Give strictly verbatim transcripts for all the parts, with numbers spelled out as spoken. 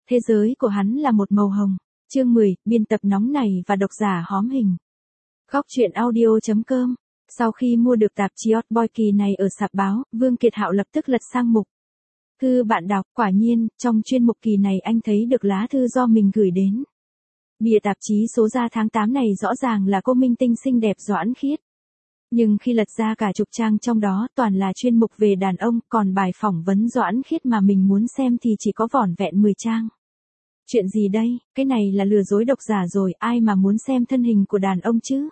Thế giới của hắn là một màu hồng. Chương mười, biên tập nóng này và độc giả hóm hình. Góc truyện audio chấm com. Sau khi mua được tạp chí Hot Boy kỳ này ở sạp báo, Vương Kiệt Hạo lập tức lật sang mục thư bạn đọc. Quả nhiên, trong chuyên mục kỳ này anh thấy được lá thư do mình gửi đến. Bìa tạp chí số ra tháng tám này rõ ràng là cô minh tinh xinh đẹp Doãn Khiết. Nhưng khi lật ra cả chục trang trong đó toàn là chuyên mục về đàn ông, còn bài phỏng vấn Doãn Khiết mà mình muốn xem thì chỉ có vỏn vẹn mười trang. Chuyện gì đây, cái này là lừa dối độc giả rồi, ai mà muốn xem thân hình của đàn ông chứ?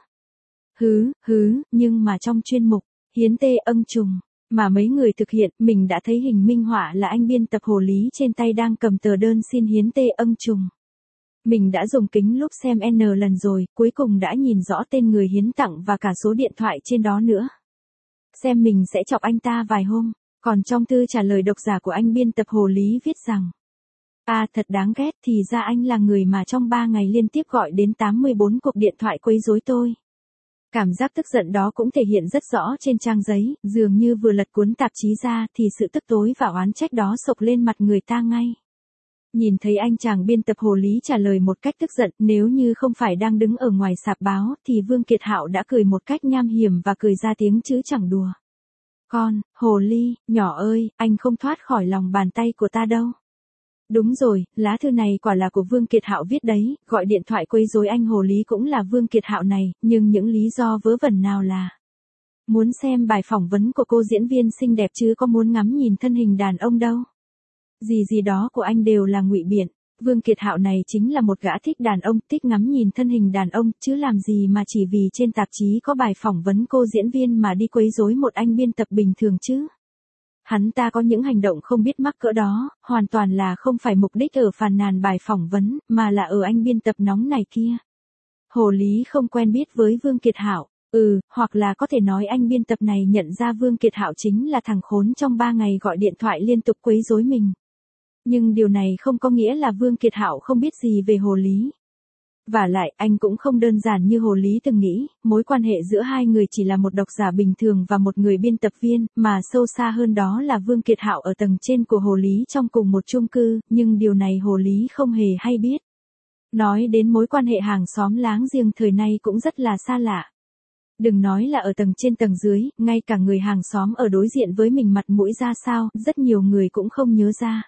Hứ, hứ, nhưng mà trong chuyên mục, hiến tê âng trùng, mà mấy người thực hiện, mình đã thấy hình minh họa là anh biên tập Hồ Lý trên tay đang cầm tờ đơn xin hiến tê âng trùng. Mình đã dùng kính lúp xem N lần rồi, cuối cùng đã nhìn rõ tên người hiến tặng và cả số điện thoại trên đó nữa. Xem mình sẽ chọc anh ta vài hôm, còn trong thư trả lời độc giả của anh biên tập Hồ Lý viết rằng: À thật đáng ghét, thì ra anh là người mà trong ba ngày liên tiếp gọi đến tám mươi bốn cuộc điện thoại quấy rối tôi. Cảm giác tức giận đó cũng thể hiện rất rõ trên trang giấy, dường như vừa lật cuốn tạp chí ra thì sự tức tối và oán trách đó sộc lên mặt người ta ngay. Nhìn thấy anh chàng biên tập Hồ Lý trả lời một cách tức giận, nếu như không phải đang đứng ở ngoài sạp báo thì Vương Kiệt Hạo đã cười một cách nham hiểm và cười ra tiếng chứ chẳng đùa. Con, Hồ Ly, nhỏ ơi, anh không thoát khỏi lòng bàn tay của ta đâu. Đúng rồi, lá thư này quả là của Vương Kiệt Hạo viết đấy, gọi điện thoại quấy rối anh Hồ Lý cũng là Vương Kiệt Hạo này, nhưng những lý do vớ vẩn nào là muốn xem bài phỏng vấn của cô diễn viên xinh đẹp chứ có muốn ngắm nhìn thân hình đàn ông đâu. Gì gì đó của anh đều là ngụy biện. Vương Kiệt Hạo này chính là một gã thích đàn ông, thích ngắm nhìn thân hình đàn ông, chứ làm gì mà chỉ vì trên tạp chí có bài phỏng vấn cô diễn viên mà đi quấy rối một anh biên tập bình thường chứ. Hắn ta có những hành động không biết mắc cỡ đó, hoàn toàn là không phải mục đích ở phàn nàn bài phỏng vấn, mà là ở anh biên tập nóng này kia. Hồ Lý không quen biết với Vương Kiệt Hạo, ừ, hoặc là có thể nói anh biên tập này nhận ra Vương Kiệt Hạo chính là thằng khốn trong ba ngày gọi điện thoại liên tục quấy rối mình. Nhưng điều này không có nghĩa là Vương Kiệt Hạo không biết gì về Hồ Lý. Và lại, anh cũng không đơn giản như Hồ Lý từng nghĩ, mối quan hệ giữa hai người chỉ là một độc giả bình thường và một người biên tập viên, mà sâu xa hơn đó là Vương Kiệt Hạo ở tầng trên của Hồ Lý trong cùng một chung cư, nhưng điều này Hồ Lý không hề hay biết. Nói đến mối quan hệ hàng xóm láng giềng thời nay cũng rất là xa lạ. Đừng nói là ở tầng trên tầng dưới, ngay cả người hàng xóm ở đối diện với mình mặt mũi ra sao, rất nhiều người cũng không nhớ ra.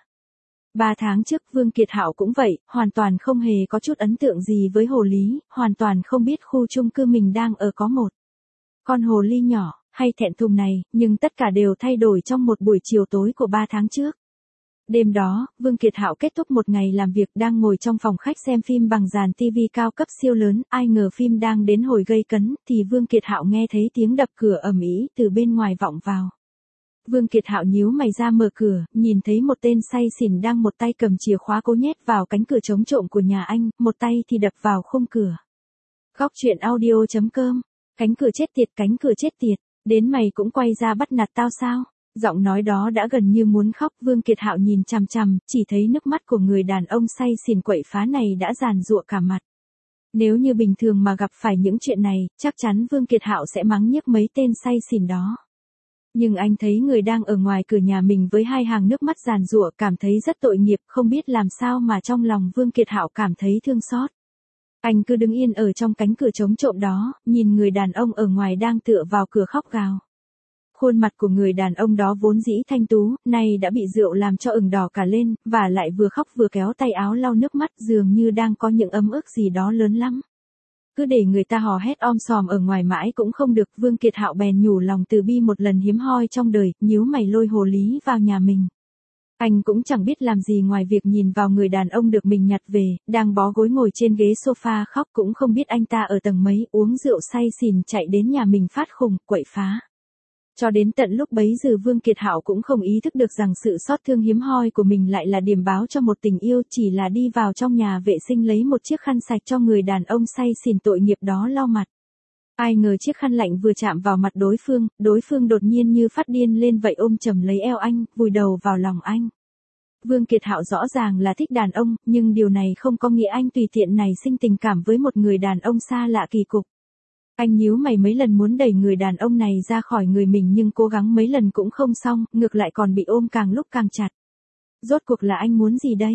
Ba tháng trước Vương Kiệt Hạo cũng vậy, hoàn toàn không hề có chút ấn tượng gì với Hồ Lý, hoàn toàn không biết khu chung cư mình đang ở có một con hồ ly nhỏ, hay thẹn thùng này, nhưng tất cả đều thay đổi trong một buổi chiều tối của ba tháng trước. Đêm đó, Vương Kiệt Hạo kết thúc một ngày làm việc đang ngồi trong phòng khách xem phim bằng dàn tivi cao cấp siêu lớn, ai ngờ phim đang đến hồi gây cấn, thì Vương Kiệt Hạo nghe thấy tiếng đập cửa ầm ĩ từ bên ngoài vọng vào. Vương Kiệt Hạo nhíu mày ra mở cửa, nhìn thấy một tên say xỉn đang một tay cầm chìa khóa cố nhét vào cánh cửa chống trộm của nhà anh, một tay thì đập vào khung cửa. Góc truyện audio chấm com. Cánh cửa chết tiệt, cánh cửa chết tiệt, đến mày cũng quay ra bắt nạt tao sao? Giọng nói đó đã gần như muốn khóc. Vương Kiệt Hạo nhìn chằm chằm, chỉ thấy nước mắt của người đàn ông say xỉn quậy phá này đã giàn giụa cả mặt. Nếu như bình thường mà gặp phải những chuyện này, chắc chắn Vương Kiệt Hạo sẽ mắng nhiếc mấy tên say xỉn đó. Nhưng anh thấy người đang ở ngoài cửa nhà mình với hai hàng nước mắt giàn giụa, cảm thấy rất tội nghiệp, không biết làm sao mà trong lòng Vương Kiệt Hạo cảm thấy thương xót. Anh cứ đứng yên ở trong cánh cửa chống trộm đó, nhìn người đàn ông ở ngoài đang tựa vào cửa khóc gào. Khuôn mặt của người đàn ông đó vốn dĩ thanh tú, nay đã bị rượu làm cho ửng đỏ cả lên, và lại vừa khóc vừa kéo tay áo lau nước mắt, dường như đang có những ấm ức gì đó lớn lắm. Cứ để người ta hò hét om sòm ở ngoài mãi cũng không được. Vương Kiệt Hạo bèn nhủ lòng từ bi một lần hiếm hoi trong đời, nhíu mày lôi Hồ Lý vào nhà mình. Anh cũng chẳng biết làm gì ngoài việc nhìn vào người đàn ông được mình nhặt về, đang bó gối ngồi trên ghế sofa khóc, cũng không biết anh ta ở tầng mấy, uống rượu say xỉn chạy đến nhà mình phát khùng, quậy phá. Cho đến tận lúc bấy giờ Vương Kiệt Hạo cũng không ý thức được rằng sự xót thương hiếm hoi của mình lại là điềm báo cho một tình yêu, chỉ là đi vào trong nhà vệ sinh lấy một chiếc khăn sạch cho người đàn ông say xỉn tội nghiệp đó lau mặt. Ai ngờ chiếc khăn lạnh vừa chạm vào mặt đối phương, đối phương đột nhiên như phát điên lên vậy ôm chầm lấy eo anh, vùi đầu vào lòng anh. Vương Kiệt Hạo rõ ràng là thích đàn ông, nhưng điều này không có nghĩa anh tùy tiện này sinh tình cảm với một người đàn ông xa lạ kỳ cục. Anh nhíu mày mấy lần muốn đẩy người đàn ông này ra khỏi người mình nhưng cố gắng mấy lần cũng không xong, ngược lại còn bị ôm càng lúc càng chặt. Rốt cuộc là anh muốn gì đây?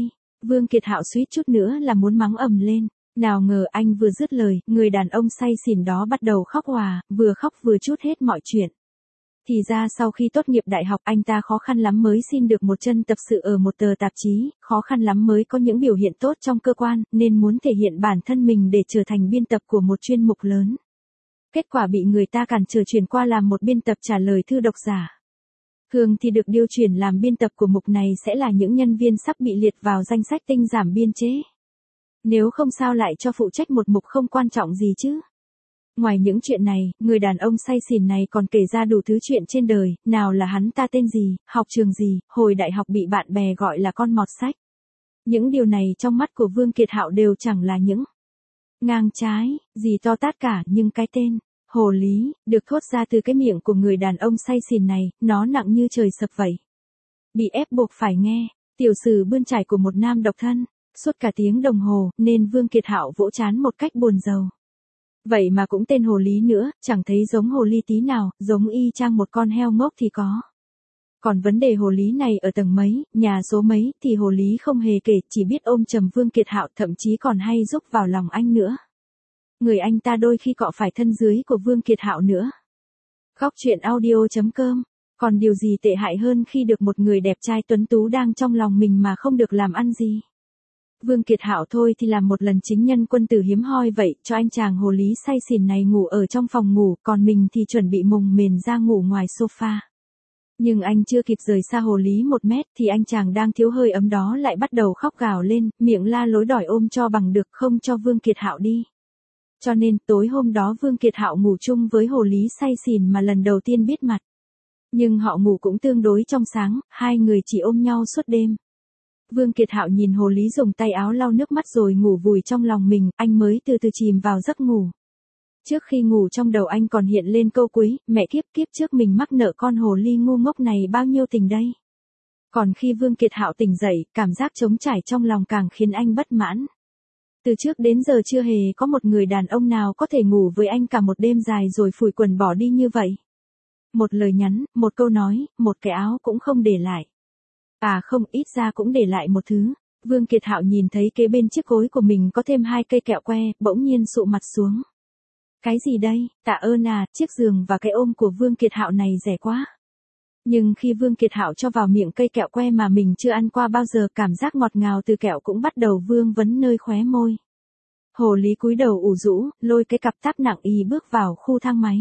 Vương Kiệt Hạo suýt chút nữa là muốn mắng ầm lên. Nào ngờ anh vừa dứt lời, người đàn ông say xỉn đó bắt đầu khóc òa, vừa khóc vừa trút hết mọi chuyện. Thì ra sau khi tốt nghiệp đại học anh ta khó khăn lắm mới xin được một chân tập sự ở một tờ tạp chí, khó khăn lắm mới có những biểu hiện tốt trong cơ quan, nên muốn thể hiện bản thân mình để trở thành biên tập của một chuyên mục lớn. Kết quả bị người ta cản trở chuyển qua làm một biên tập trả lời thư độc giả. Thường thì được điều chuyển làm biên tập của mục này sẽ là những nhân viên sắp bị liệt vào danh sách tinh giảm biên chế. Nếu không sao lại cho phụ trách một mục không quan trọng gì chứ. Ngoài những chuyện này, người đàn ông say xỉn này còn kể ra đủ thứ chuyện trên đời, nào là hắn ta tên gì, học trường gì, hồi đại học bị bạn bè gọi là con mọt sách. Những điều này trong mắt của Vương Kiệt Hạo đều chẳng là những ngang trái, gì to tát cả, nhưng cái tên hồ lý được thốt ra từ cái miệng của người đàn ông say xỉn này, nó nặng như trời sập vậy. Bị ép buộc phải nghe tiểu sử bươn trải của một nam độc thân suốt cả tiếng đồng hồ, nên Vương Kiệt Hạo vỗ trán một cách buồn rầu. Vậy mà cũng tên hồ lý nữa, chẳng thấy giống hồ ly tí nào, giống y chang một con heo ngốc thì có. Còn vấn đề hồ lý này ở tầng mấy, nhà số mấy, thì hồ lý không hề kể, chỉ biết ôm chầm Vương Kiệt Hạo, thậm chí còn hay giúp vào lòng anh nữa. Người anh ta đôi khi cọ phải thân dưới của Vương Kiệt Hạo nữa. Góc truyện audio chấm com. Còn điều gì tệ hại hơn khi được một người đẹp trai tuấn tú đang trong lòng mình mà không được làm ăn gì? Vương Kiệt Hạo thôi thì làm một lần chính nhân quân tử hiếm hoi vậy, cho anh chàng hồ lý say xỉn này ngủ ở trong phòng ngủ, còn mình thì chuẩn bị mùng mền ra ngủ ngoài sofa. Nhưng anh chưa kịp rời xa hồ lý một mét thì anh chàng đang thiếu hơi ấm đó lại bắt đầu khóc gào lên, miệng la lối đòi ôm cho bằng được, không cho Vương Kiệt Hạo đi. Cho nên tối hôm đó Vương Kiệt Hạo ngủ chung với hồ lý say xỉn mà lần đầu tiên biết mặt. Nhưng họ ngủ cũng tương đối trong sáng, hai người chỉ ôm nhau suốt đêm. Vương Kiệt Hạo nhìn hồ lý dùng tay áo lau nước mắt rồi ngủ vùi trong lòng mình, anh mới từ từ chìm vào giấc ngủ. Trước khi ngủ trong đầu anh còn hiện lên câu cuối, mẹ kiếp kiếp trước mình mắc nợ con hồ ly ngu ngốc này bao nhiêu tình đây. Còn khi Vương Kiệt Hạo tỉnh dậy, cảm giác trống trải trong lòng càng khiến anh bất mãn. Từ trước đến giờ chưa hề có một người đàn ông nào có thể ngủ với anh cả một đêm dài rồi phủi quần bỏ đi như vậy. Một lời nhắn, một câu nói, một cái áo cũng không để lại. À không, ít ra cũng để lại một thứ. Vương Kiệt Hạo nhìn thấy kế bên chiếc gối của mình có thêm hai cây kẹo que, bỗng nhiên sụ mặt xuống. Cái gì đây? Tạ ơn à, chiếc giường và cái ôm của Vương Kiệt Hạo này rẻ quá. Nhưng khi Vương Kiệt Hạo cho vào miệng cây kẹo que mà mình chưa ăn qua bao giờ, cảm giác ngọt ngào từ kẹo cũng bắt đầu vương vấn nơi khóe môi. Hồ lý cúi đầu ủ rũ, lôi cái cặp táp nặng y bước vào khu thang máy.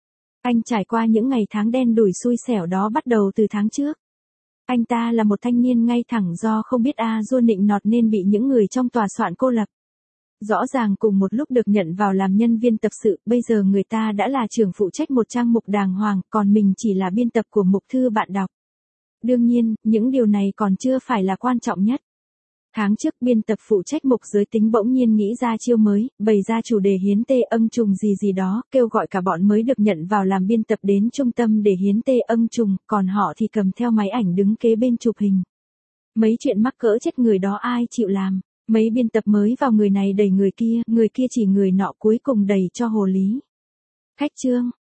Anh trải qua những ngày tháng đen đủi xui xẻo đó bắt đầu từ tháng trước. Anh ta là một thanh niên ngay thẳng do không biết a dua nịnh nọt nên bị những người trong tòa soạn cô lập. Rõ ràng cùng một lúc được nhận vào làm nhân viên tập sự, bây giờ người ta đã là trưởng phụ trách một trang mục đàng hoàng, còn mình chỉ là biên tập của mục thư bạn đọc. Đương nhiên, những điều này còn chưa phải là quan trọng nhất. Tháng trước biên tập phụ trách mục giới tính bỗng nhiên nghĩ ra chiêu mới, bày ra chủ đề hiến tê âng trùng gì gì đó, kêu gọi cả bọn mới được nhận vào làm biên tập đến trung tâm để hiến tê âng trùng, còn họ thì cầm theo máy ảnh đứng kế bên chụp hình. Mấy chuyện mắc cỡ chết người đó ai chịu làm, mấy biên tập mới vào người này đẩy người kia, người kia chỉ người nọ cuối cùng đẩy cho hồ lý. Khách trương,